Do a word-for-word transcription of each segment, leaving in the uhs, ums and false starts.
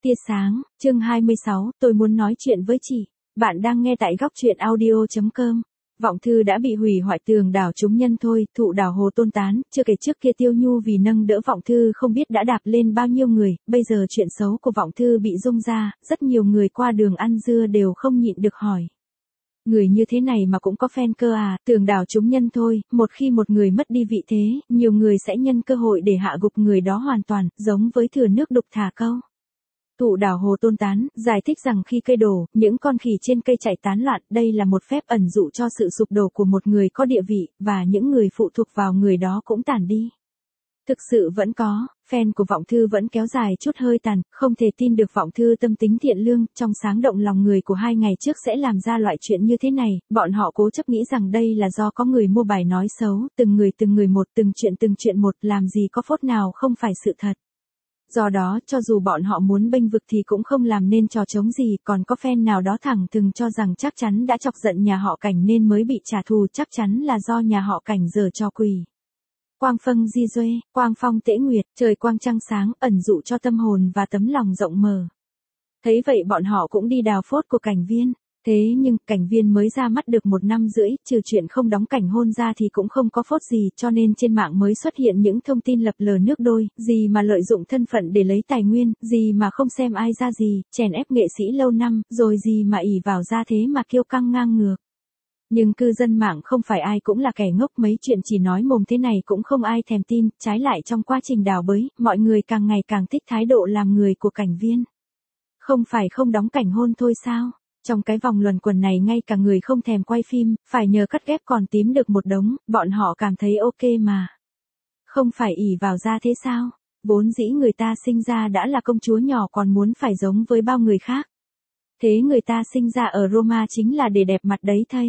Tia sáng, chương hai mươi sáu, tôi muốn nói chuyện với chị. Bạn đang nghe tại góc truyện audio chấm com. Vọng thư đã bị hủy hoại, tường đảo chúng nhân thôi, thụ đảo hồ tôn tán, chưa kể trước kia Tiêu Nhu vì nâng đỡ Vọng thư không biết đã đạp lên bao nhiêu người, bây giờ chuyện xấu của Vọng thư bị rung ra, rất nhiều người qua đường ăn dưa đều không nhịn được hỏi. Người như thế này mà cũng có fan cơ à, tường đảo chúng nhân thôi, một khi một người mất đi vị thế, nhiều người sẽ nhân cơ hội để hạ gục người đó hoàn toàn, giống với thừa nước đục thả câu. Thụ đảo hồ tôn tán, giải thích rằng khi cây đổ, những con khỉ trên cây chạy tán loạn, đây là một phép ẩn dụ cho sự sụp đổ của một người có địa vị, và những người phụ thuộc vào người đó cũng tàn đi. Thực sự vẫn có, fan của Vọng thư vẫn kéo dài chút hơi tàn, không thể tin được Vọng thư tâm tính thiện lương, trong sáng động lòng người của hai ngày trước sẽ làm ra loại chuyện như thế này, bọn họ cố chấp nghĩ rằng đây là do có người mua bài nói xấu, từng người từng người một, từng chuyện từng chuyện một, làm gì có phốt nào không phải sự thật. Do đó, cho dù bọn họ muốn bênh vực thì cũng không làm nên trò trống gì, còn có fan nào đó thẳng thừng cho rằng chắc chắn đã chọc giận nhà họ Cảnh nên mới bị trả thù, chắc chắn là do nhà họ Cảnh giở trò quỷ. Quang phâng di duê, quang phong tễ nguyệt, trời quang trăng sáng, ẩn dụ cho tâm hồn và tấm lòng rộng mở. Thấy vậy bọn họ cũng đi đào phốt của Cảnh Viên. Thế nhưng, Cảnh Viên mới ra mắt được một năm rưỡi, trừ chuyện không đóng cảnh hôn ra thì cũng không có phốt gì, cho nên trên mạng mới xuất hiện những thông tin lập lờ nước đôi, gì mà lợi dụng thân phận để lấy tài nguyên, gì mà không xem ai ra gì, chèn ép nghệ sĩ lâu năm, rồi gì mà ỷ vào ra thế mà kiêu căng ngang ngược. Nhưng cư dân mạng không phải ai cũng là kẻ ngốc, mấy chuyện chỉ nói mồm thế này cũng không ai thèm tin, trái lại trong quá trình đào bới, mọi người càng ngày càng thích thái độ làm người của Cảnh Viên. Không phải không đóng cảnh hôn thôi sao? Trong cái vòng luẩn quẩn này ngay cả người không thèm quay phim, phải nhờ cắt ghép còn tím được một đống, bọn họ cảm thấy ok mà. Không phải ỷ vào ra thế sao? Vốn dĩ người ta sinh ra đã là công chúa nhỏ còn muốn phải giống với bao người khác. Thế người ta sinh ra ở Roma chính là để đẹp mặt đấy thây.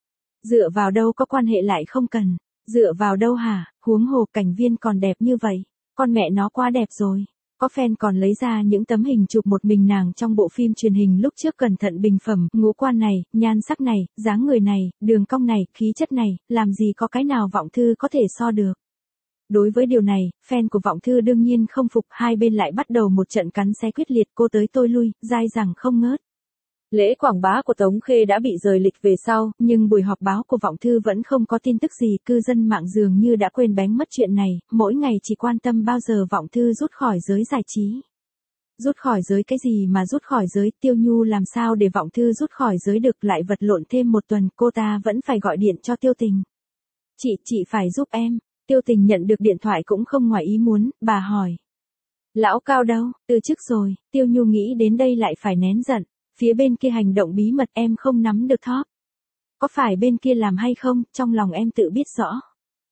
Dựa vào đâu có quan hệ lại không cần. Dựa vào đâu hả, huống hồ Cảnh Viên còn đẹp như vậy. Con mẹ nó quá đẹp rồi. Có fan còn lấy ra những tấm hình chụp một mình nàng trong bộ phim truyền hình lúc trước cẩn thận bình phẩm, ngũ quan này, nhan sắc này, dáng người này, đường cong này, khí chất này, làm gì có cái nào Vọng thư có thể so được. Đối với điều này, fan của Vọng thư đương nhiên không phục, hai bên lại bắt đầu một trận cắn xé quyết liệt, cô tới tôi lui, dai dẳng không ngớt. Lễ quảng bá của Tống Khê đã bị rời lịch về sau, nhưng buổi họp báo của Vọng thư vẫn không có tin tức gì, cư dân mạng dường như đã quên bén mất chuyện này, mỗi ngày chỉ quan tâm bao giờ Vọng thư rút khỏi giới giải trí. Rút khỏi giới cái gì mà rút khỏi giới, Tiêu Nhu làm sao để Vọng thư rút khỏi giới được, lại vật lộn thêm một tuần, cô ta vẫn phải gọi điện cho Tiêu Tình. Chị, chị phải giúp em. Tiêu Tình nhận được điện thoại cũng không ngoài ý muốn, bà hỏi. Lão Cao đâu, từ chức rồi, Tiêu Nhu nghĩ đến đây lại phải nén giận. Phía bên kia hành động bí mật em không nắm được thóp. Có phải bên kia làm hay không, trong lòng em tự biết rõ.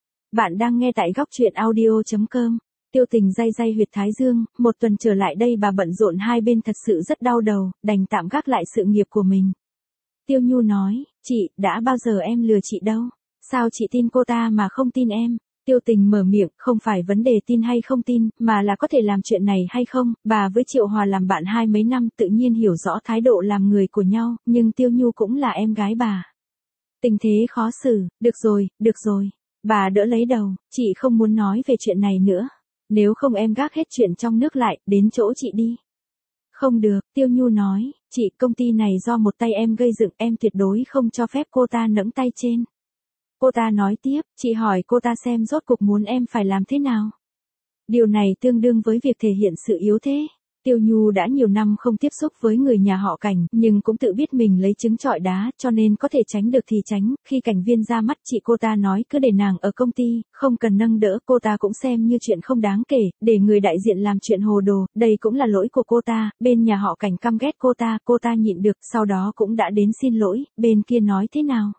Bạn đang nghe tại góc truyện audio chấm com. Tiêu Tình day day huyệt thái dương, một tuần trở lại đây bà bận rộn hai bên thật sự rất đau đầu, đành tạm gác lại sự nghiệp của mình. Tiêu Nhu nói, chị, đã bao giờ em lừa chị đâu. Sao chị tin cô ta mà không tin em? Tiêu Tình mở miệng, không phải vấn đề tin hay không tin, mà là có thể làm chuyện này hay không, bà với Triệu Hòa làm bạn hai mấy năm tự nhiên hiểu rõ thái độ làm người của nhau, nhưng Tiêu Nhu cũng là em gái bà. Tình thế khó xử, được rồi, được rồi, bà đỡ lấy đầu, chị không muốn nói về chuyện này nữa, nếu không em gác hết chuyện trong nước lại, đến chỗ chị đi. Không được, Tiêu Nhu nói, chị, công ty này do một tay em gây dựng, em tuyệt đối không cho phép cô ta nẫng tay trên. Cô ta nói tiếp, chị hỏi cô ta xem rốt cuộc muốn em phải làm thế nào. Điều này tương đương với việc thể hiện sự yếu thế. Tiêu Nhu đã nhiều năm không tiếp xúc với người nhà họ Cảnh, nhưng cũng tự biết mình lấy trứng trọi đá, cho nên có thể tránh được thì tránh. Khi Cảnh Viên ra mắt chị, cô ta nói cứ để nàng ở công ty, không cần nâng đỡ, cô ta cũng xem như chuyện không đáng kể, để người đại diện làm chuyện hồ đồ, đây cũng là lỗi của cô ta. Bên nhà họ Cảnh căm ghét cô ta, cô ta nhịn được, sau đó cũng đã đến xin lỗi, bên kia nói thế nào?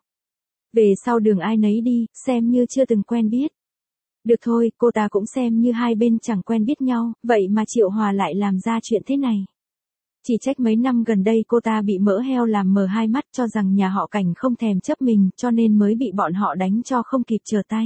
Về sau đường ai nấy đi, xem như chưa từng quen biết. Được thôi, cô ta cũng xem như hai bên chẳng quen biết nhau, vậy mà Triệu Hòa lại làm ra chuyện thế này. Chỉ trách mấy năm gần đây cô ta bị mỡ heo làm mờ hai mắt, cho rằng nhà họ Cảnh không thèm chấp mình, cho nên mới bị bọn họ đánh cho không kịp trở tay.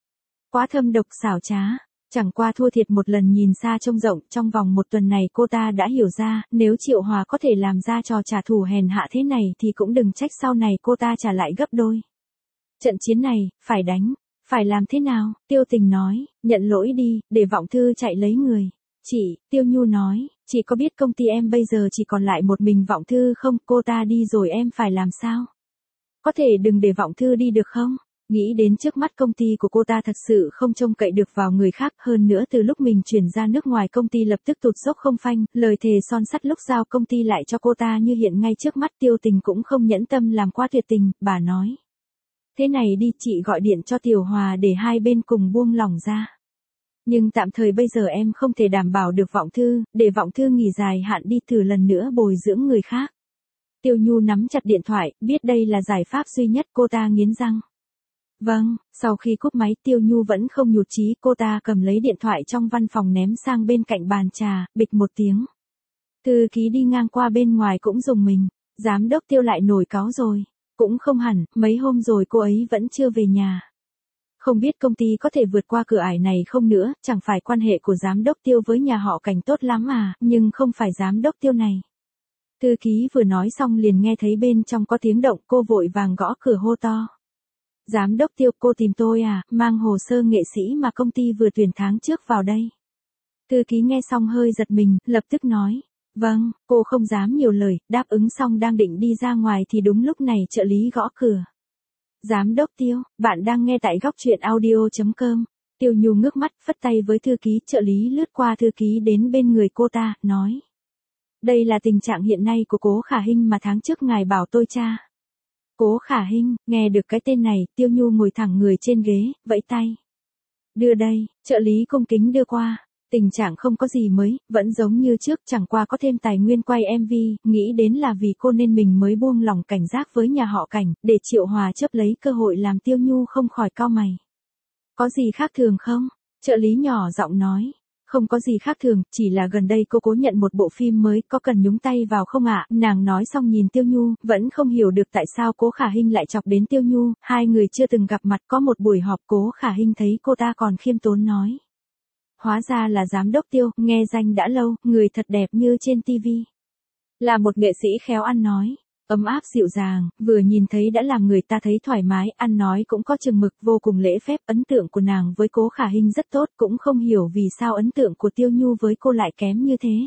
Quá thâm độc xảo trá, chẳng qua thua thiệt một lần nhìn xa trông rộng, trong vòng một tuần này cô ta đã hiểu ra, nếu Triệu Hòa có thể làm ra trò trả thù hèn hạ thế này thì cũng đừng trách sau này cô ta trả lại gấp đôi. Trận chiến này, phải đánh, phải làm thế nào? Tiêu Tình nói, nhận lỗi đi, để Vọng thư chạy lấy người. Chị, Tiêu Nhu nói, chị có biết công ty em bây giờ chỉ còn lại một mình Vọng Thư không, cô ta đi rồi em phải làm sao? Có thể đừng để Vọng Thư đi được không? Nghĩ đến trước mắt công ty của cô ta thật sự không trông cậy được vào người khác, hơn nữa từ lúc mình chuyển ra nước ngoài công ty lập tức tụt dốc không phanh, lời thề son sắt lúc giao công ty lại cho cô ta như hiện ngay trước mắt. Tiêu Tình cũng không nhẫn tâm làm quá tuyệt tình, bà nói. Thế này đi, chị gọi điện cho Tiểu Hòa để hai bên cùng buông lỏng ra. Nhưng tạm thời bây giờ em không thể đảm bảo được Vọng Thư, để Vọng Thư nghỉ dài hạn đi thử lần nữa bồi dưỡng người khác. Tiêu Nhu nắm chặt điện thoại, biết đây là giải pháp duy nhất, cô ta nghiến răng. Vâng, sau khi cúp máy Tiêu Nhu vẫn không nhụt chí, cô ta cầm lấy điện thoại trong văn phòng ném sang bên cạnh bàn trà, bịch một tiếng. Thư ký đi ngang qua bên ngoài cũng rùng mình, giám đốc Tiêu lại nổi cáu rồi. Cũng không hẳn, mấy hôm rồi cô ấy vẫn chưa về nhà. Không biết công ty có thể vượt qua cửa ải này không nữa, chẳng phải quan hệ của giám đốc Tiêu với nhà họ Cảnh tốt lắm à, nhưng không phải giám đốc Tiêu này. Thư ký vừa nói xong liền nghe thấy bên trong có tiếng động, cô vội vàng gõ cửa hô to. Giám đốc Tiêu, cô tìm tôi à, mang hồ sơ nghệ sĩ mà công ty vừa tuyển tháng trước vào đây. Thư ký nghe xong hơi giật mình, lập tức nói. Vâng, cô không dám nhiều lời, đáp ứng xong đang định đi ra ngoài thì đúng lúc này trợ lý gõ cửa. Giám đốc Tiêu, bạn đang nghe tại góc truyện audio chấm com. Tiêu Nhu ngước mắt, phất tay với thư ký, trợ lý lướt qua thư ký đến bên người cô ta, nói. Đây là tình trạng hiện nay của Cố Khả Hinh mà tháng trước ngài bảo tôi tra. Cố Khả Hinh, nghe được cái tên này, Tiêu Nhu ngồi thẳng người trên ghế, vẫy tay. Đưa đây, trợ lý cung kính đưa qua. Tình trạng không có gì mới, vẫn giống như trước, chẳng qua có thêm tài nguyên quay em vê, nghĩ đến là vì cô nên mình mới buông lỏng cảnh giác với nhà họ Cảnh, để Triệu Hòa chấp lấy cơ hội làm Tiêu Nhu không khỏi cau mày. Có gì khác thường không? Trợ lý nhỏ giọng nói. Không có gì khác thường, chỉ là gần đây cô cố nhận một bộ phim mới, có cần nhúng tay vào không ạ? Nàng nói xong nhìn Tiêu Nhu, vẫn không hiểu được tại sao Cố Khả Hinh lại chọc đến Tiêu Nhu, hai người chưa từng gặp mặt, có một buổi họp Cố Khả Hinh thấy cô ta còn khiêm tốn nói. Hóa ra là giám đốc Tiêu, nghe danh đã lâu, người thật đẹp như trên tivi. Là một nghệ sĩ khéo ăn nói, ấm áp dịu dàng, vừa nhìn thấy đã làm người ta thấy thoải mái, ăn nói cũng có chừng mực, vô cùng lễ phép. Ấn tượng của nàng với Cố Khả Hinh rất tốt, cũng không hiểu vì sao ấn tượng của Tiêu Nhu với cô lại kém như thế.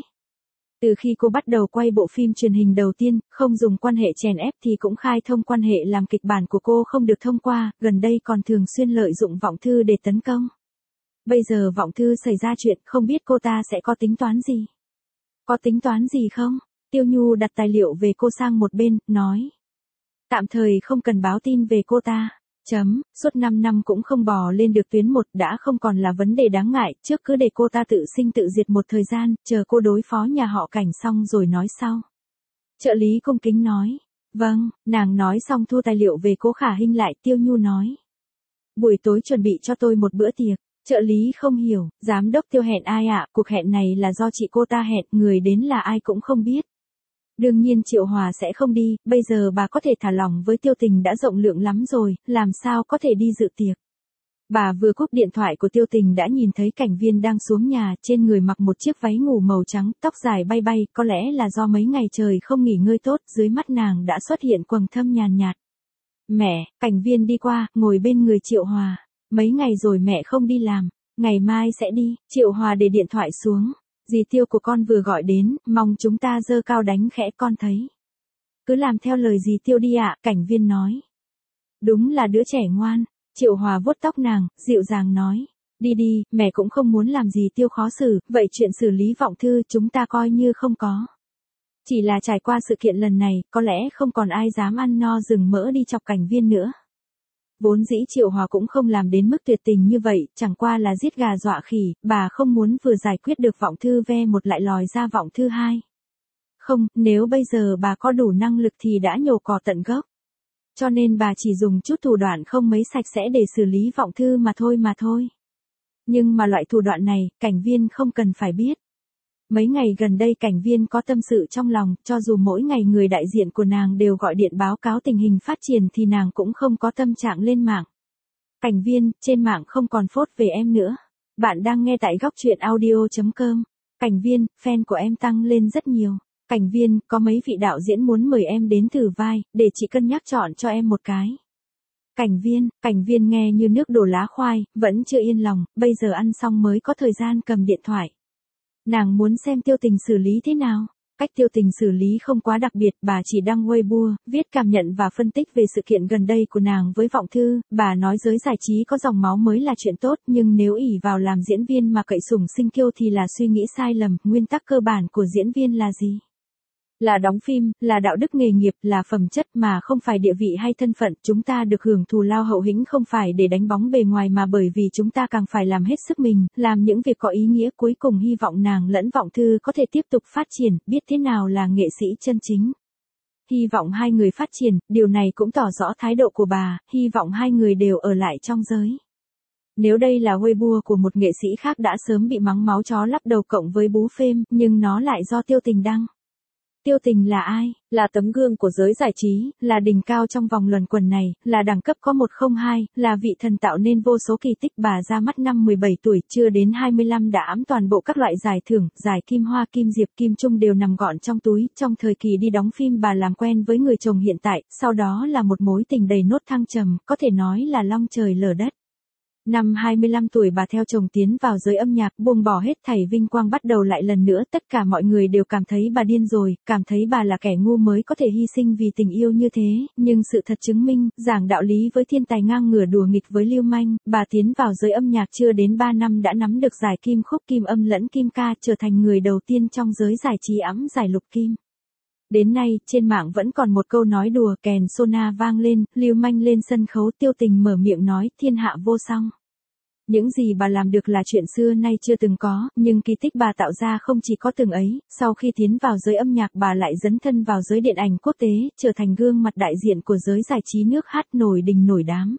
Từ khi cô bắt đầu quay bộ phim truyền hình đầu tiên, không dùng quan hệ chèn ép thì cũng khai thông quan hệ làm kịch bản của cô không được thông qua, gần đây còn thường xuyên lợi dụng Vọng Thư để tấn công. Bây giờ Vọng Thư xảy ra chuyện, không biết cô ta sẽ có tính toán gì? Có tính toán gì không? Tiêu Nhu đặt tài liệu về cô sang một bên, nói. Tạm thời không cần báo tin về cô ta. Chấm, suốt năm năm cũng không bò lên được tuyến một đã không còn là vấn đề đáng ngại, trước cứ để cô ta tự sinh tự diệt một thời gian, chờ cô đối phó nhà họ Cảnh xong rồi nói sau. Trợ lý cung kính nói. Vâng, nàng nói xong thu tài liệu về Cố Khả Hinh lại, Tiêu Nhu nói. Buổi tối chuẩn bị cho tôi một bữa tiệc. Trợ lý không hiểu, giám đốc Tiêu hẹn ai ạ, cuộc hẹn này là do chị cô ta hẹn, người đến là ai cũng không biết. Đương nhiên Triệu Hòa sẽ không đi, bây giờ bà có thể thả lỏng với Tiêu Tình đã rộng lượng lắm rồi, làm sao có thể đi dự tiệc. Bà vừa cúp điện thoại của Tiêu Tình đã nhìn thấy Cảnh Viên đang xuống nhà, trên người mặc một chiếc váy ngủ màu trắng, tóc dài bay bay, có lẽ là do mấy ngày trời không nghỉ ngơi tốt, dưới mắt nàng đã xuất hiện quầng thâm nhàn nhạt. Mẹ, Cảnh Viên đi qua, ngồi bên người Triệu Hòa. Mấy ngày rồi mẹ không đi làm, ngày mai sẽ đi. Triệu Hòa để điện thoại xuống. Dì Tiêu của con vừa gọi đến, mong chúng ta giơ cao đánh khẽ, con thấy. Cứ làm theo lời dì Tiêu đi ạ, Cảnh Viên nói. Đúng là đứa trẻ ngoan. Triệu Hòa vuốt tóc nàng, dịu dàng nói. Đi đi, mẹ cũng không muốn làm dì Tiêu khó xử, vậy chuyện xử lý Vọng Thư chúng ta coi như không có. Chỉ là trải qua sự kiện lần này, có lẽ không còn ai dám ăn no rừng mỡ đi chọc Cảnh Viên nữa. Vốn dĩ Triệu Hòa cũng không làm đến mức tuyệt tình như vậy, chẳng qua là giết gà dọa khỉ, bà không muốn vừa giải quyết được Vọng Thư ve một lại lòi ra Vọng Thư hai. Không, nếu bây giờ bà có đủ năng lực thì đã nhổ cỏ tận gốc. Cho nên bà chỉ dùng chút thủ đoạn không mấy sạch sẽ để xử lý Vọng Thư mà thôi mà thôi. Nhưng mà loại thủ đoạn này, Cảnh Viên không cần phải biết. Mấy ngày gần đây Cảnh Viên có tâm sự trong lòng, cho dù mỗi ngày người đại diện của nàng đều gọi điện báo cáo tình hình phát triển thì nàng cũng không có tâm trạng lên mạng. Cảnh Viên, trên mạng không còn phốt về em nữa. Bạn đang nghe tại góc truyện audio chấm com. Cảnh Viên, fan của em tăng lên rất nhiều. Cảnh Viên, có mấy vị đạo diễn muốn mời em đến thử vai, để chị cân nhắc chọn cho em một cái. Cảnh Viên, Cảnh Viên nghe như nước đổ lá khoai, vẫn chưa yên lòng, bây giờ ăn xong mới có thời gian cầm điện thoại. Nàng muốn xem Tiêu Tình xử lý thế nào. Cách Tiêu Tình xử lý không quá đặc biệt, bà chỉ đăng Weibo, viết cảm nhận và phân tích về sự kiện gần đây của nàng với Vọng Thư, bà nói giới giải trí có dòng máu mới là chuyện tốt, nhưng nếu ỷ vào làm diễn viên mà cậy sủng sinh kiêu thì là suy nghĩ sai lầm, nguyên tắc cơ bản của diễn viên là gì? Là đóng phim, là đạo đức nghề nghiệp, là phẩm chất mà không phải địa vị hay thân phận, chúng ta được hưởng thù lao hậu hĩnh không phải để đánh bóng bề ngoài mà bởi vì chúng ta càng phải làm hết sức mình, làm những việc có ý nghĩa. Cuối cùng hy vọng nàng lẫn Vọng Thư có thể tiếp tục phát triển, biết thế nào là nghệ sĩ chân chính. Hy vọng hai người phát triển, điều này cũng tỏ rõ thái độ của bà, hy vọng hai người đều ở lại trong giới. Nếu đây là Weibo của một nghệ sĩ khác đã sớm bị mắng máu chó lắp đầu cộng với bú phêm, nhưng nó lại do Tiêu Tình đăng. Tiêu Tình là ai? Là tấm gương của giới giải trí, là đỉnh cao trong vòng luẩn quẩn này, là đẳng cấp có một không hai, là vị thần tạo nên vô số kỳ tích. Bà ra mắt năm mười bảy tuổi, chưa đến hai mươi lăm đã ẵm toàn bộ các loại giải thưởng, giải Kim Hoa, Kim Diệp, Kim Trung đều nằm gọn trong túi. Trong thời kỳ đi đóng phim bà làm quen với người chồng hiện tại, sau đó là một mối tình đầy nốt thăng trầm, có thể nói là long trời lở đất. Năm hai mươi lăm tuổi bà theo chồng tiến vào giới âm nhạc, buông bỏ hết thảy vinh quang bắt đầu lại lần nữa, tất cả mọi người đều cảm thấy bà điên rồi, cảm thấy bà là kẻ ngu mới có thể hy sinh vì tình yêu như thế, nhưng sự thật chứng minh, giảng đạo lý với thiên tài ngang ngửa đùa nghịch với lưu manh, bà tiến vào giới âm nhạc chưa đến ba năm đã nắm được giải Kim Khúc, Kim Âm lẫn Kim Ca, trở thành người đầu tiên trong giới giải trí ẵm giải lục kim. Đến nay, trên mạng vẫn còn một câu nói đùa, kèn sona vang lên, lưu manh lên sân khấu, Tiêu Tình mở miệng nói, thiên hạ vô song. Những gì bà làm được là chuyện xưa nay chưa từng có, nhưng kỳ tích bà tạo ra không chỉ có từng ấy, sau khi tiến vào giới âm nhạc bà lại dấn thân vào giới điện ảnh quốc tế, trở thành gương mặt đại diện của giới giải trí nước hát nổi đình nổi đám.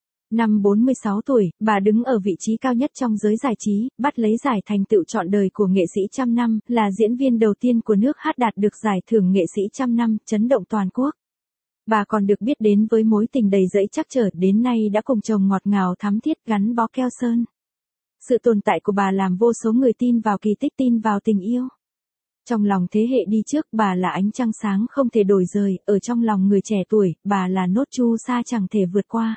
Năm bốn mươi sáu tuổi, bà đứng ở vị trí cao nhất trong giới giải trí, bắt lấy giải thành tựu trọn đời của nghệ sĩ trăm năm, là diễn viên đầu tiên của nước hát đạt được giải thưởng nghệ sĩ trăm năm, chấn động toàn quốc. Bà còn được biết đến với mối tình đầy dẫy trắc trở, đến nay đã cùng chồng ngọt ngào thắm thiết gắn bó keo sơn. Sự tồn tại của bà làm vô số người tin vào kỳ tích, tin vào tình yêu. Trong lòng thế hệ đi trước, bà là ánh trăng sáng không thể đổi rời, ở trong lòng người trẻ tuổi, bà là nốt chu sa chẳng thể vượt qua.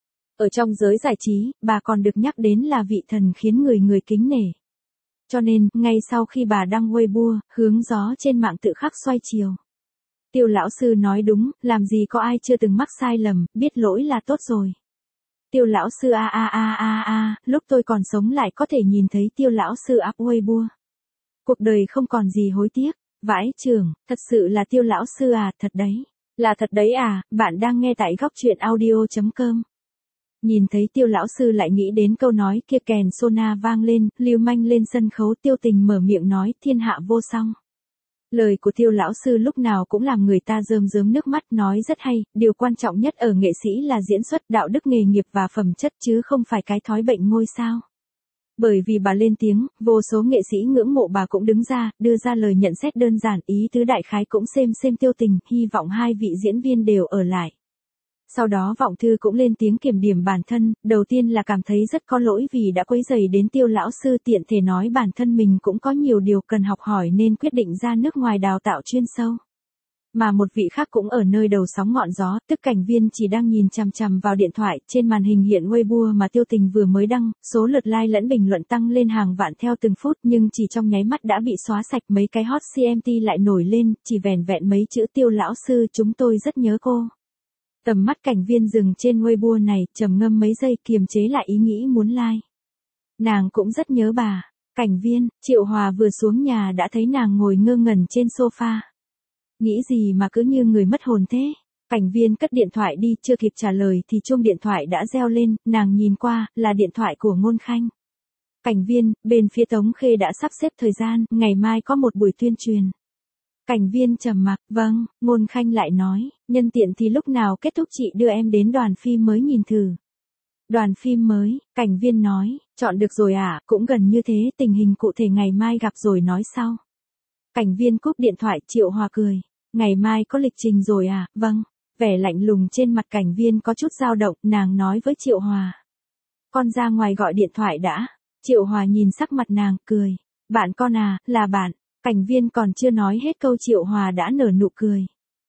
Ở trong giới giải trí, bà còn được nhắc đến là vị thần khiến người người kính nể. Cho nên, ngay sau khi bà đăng Weibo, hướng gió trên mạng tự khắc xoay chiều. Tiêu lão sư nói đúng, làm gì có ai chưa từng mắc sai lầm, biết lỗi là tốt rồi. Tiêu lão sư a a a a a, lúc tôi còn sống lại có thể nhìn thấy Tiêu lão sư up Weibo. Cuộc đời không còn gì hối tiếc, vãi chưởng, thật sự là Tiêu lão sư à, thật đấy. Là thật đấy à, bạn đang nghe tại góc truyện audio chấm com. Nhìn thấy Tiêu lão sư lại nghĩ đến câu nói kia, kèn sona vang lên, lưu manh lên sân khấu, Tiêu Tình mở miệng nói, thiên hạ vô song. Lời của Tiêu lão sư lúc nào cũng làm người ta rơm rớm nước mắt, nói rất hay, điều quan trọng nhất ở nghệ sĩ là diễn xuất, đạo đức nghề nghiệp và phẩm chất chứ không phải cái thói bệnh ngôi sao. Bởi vì bà lên tiếng, vô số nghệ sĩ ngưỡng mộ bà cũng đứng ra, đưa ra lời nhận xét đơn giản, ý tứ đại khái cũng xem xem Tiêu Tình, hy vọng hai vị diễn viên đều ở lại. Sau đó Vọng Thư cũng lên tiếng kiểm điểm bản thân, đầu tiên là cảm thấy rất có lỗi vì đã quấy rầy đến Tiêu lão sư, tiện thể nói bản thân mình cũng có nhiều điều cần học hỏi nên quyết định ra nước ngoài đào tạo chuyên sâu. Mà một vị khác cũng ở nơi đầu sóng ngọn gió, tức Cảnh Viên chỉ đang nhìn chằm chằm vào điện thoại, trên màn hình hiện Weibo mà Tiêu Tình vừa mới đăng, số lượt like lẫn bình luận tăng lên hàng vạn theo từng phút, nhưng chỉ trong nháy mắt đã bị xóa sạch, mấy cái hot xê em tê lại nổi lên, chỉ vẻn vẹn mấy chữ Tiêu lão sư, chúng tôi rất nhớ cô. Tầm mắt Cảnh Viên dừng trên Weibo này, trầm ngâm mấy giây kiềm chế lại ý nghĩ muốn like. Nàng cũng rất nhớ bà. Cảnh Viên, Triệu Hòa vừa xuống nhà đã thấy nàng ngồi ngơ ngẩn trên sofa. Nghĩ gì mà cứ như người mất hồn thế? Cảnh Viên cất điện thoại đi, chưa kịp trả lời thì chuông điện thoại đã reo lên, nàng nhìn qua, là điện thoại của Ngôn Khanh. Cảnh Viên, bên phía Tống Khê đã sắp xếp thời gian, ngày mai có một buổi tuyên truyền. Cảnh Viên trầm mặc, vâng, Ngôn Khanh lại nói, nhân tiện thì lúc nào kết thúc chị đưa em đến đoàn phim mới nhìn thử. Đoàn phim mới, Cảnh Viên nói, chọn được rồi à, cũng gần như thế, tình hình cụ thể ngày mai gặp rồi nói sau. Cảnh Viên cúp điện thoại, Triệu Hòa cười, ngày mai có lịch trình rồi à, vâng, vẻ lạnh lùng trên mặt Cảnh Viên có chút dao động, nàng nói với Triệu Hòa. Con ra ngoài gọi điện thoại đã, Triệu Hòa nhìn sắc mặt nàng, cười, bạn con à, là bạn. Cảnh Viên còn chưa nói hết câu Triệu Hòa đã nở nụ cười.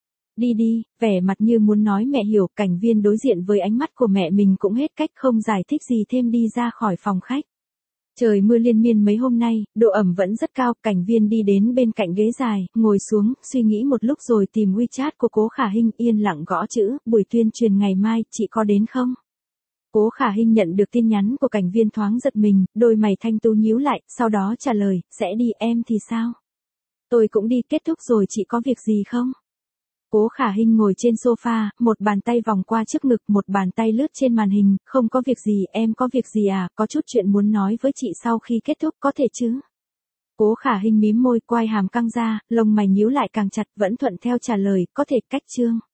Đi đi, vẻ mặt như muốn nói mẹ hiểu, Cảnh Viên đối diện với ánh mắt của mẹ mình cũng hết cách không giải thích gì thêm đi ra khỏi phòng khách. Trời mưa liên miên mấy hôm nay, độ ẩm vẫn rất cao, Cảnh Viên đi đến bên cạnh ghế dài, ngồi xuống, suy nghĩ một lúc rồi tìm WeChat của Cố Khả Hinh, yên lặng gõ chữ, buổi tuyên truyền ngày mai, chị có đến không? Cố Khả Hinh nhận được tin nhắn của Cảnh Viên thoáng giật mình, đôi mày thanh tú nhíu lại, sau đó trả lời, sẽ đi, em thì sao? Tôi cũng đi, kết thúc rồi, chị có việc gì không? Cố Khả Hinh ngồi trên sofa, một bàn tay vòng qua trước ngực, một bàn tay lướt trên màn hình, không có việc gì, em có việc gì à, có chút chuyện muốn nói với chị sau khi kết thúc, có thể chứ? Cố Khả Hinh mím môi, quai hàm căng ra, lông mày nhíu lại càng chặt, vẫn thuận theo trả lời, có thể, cách chương.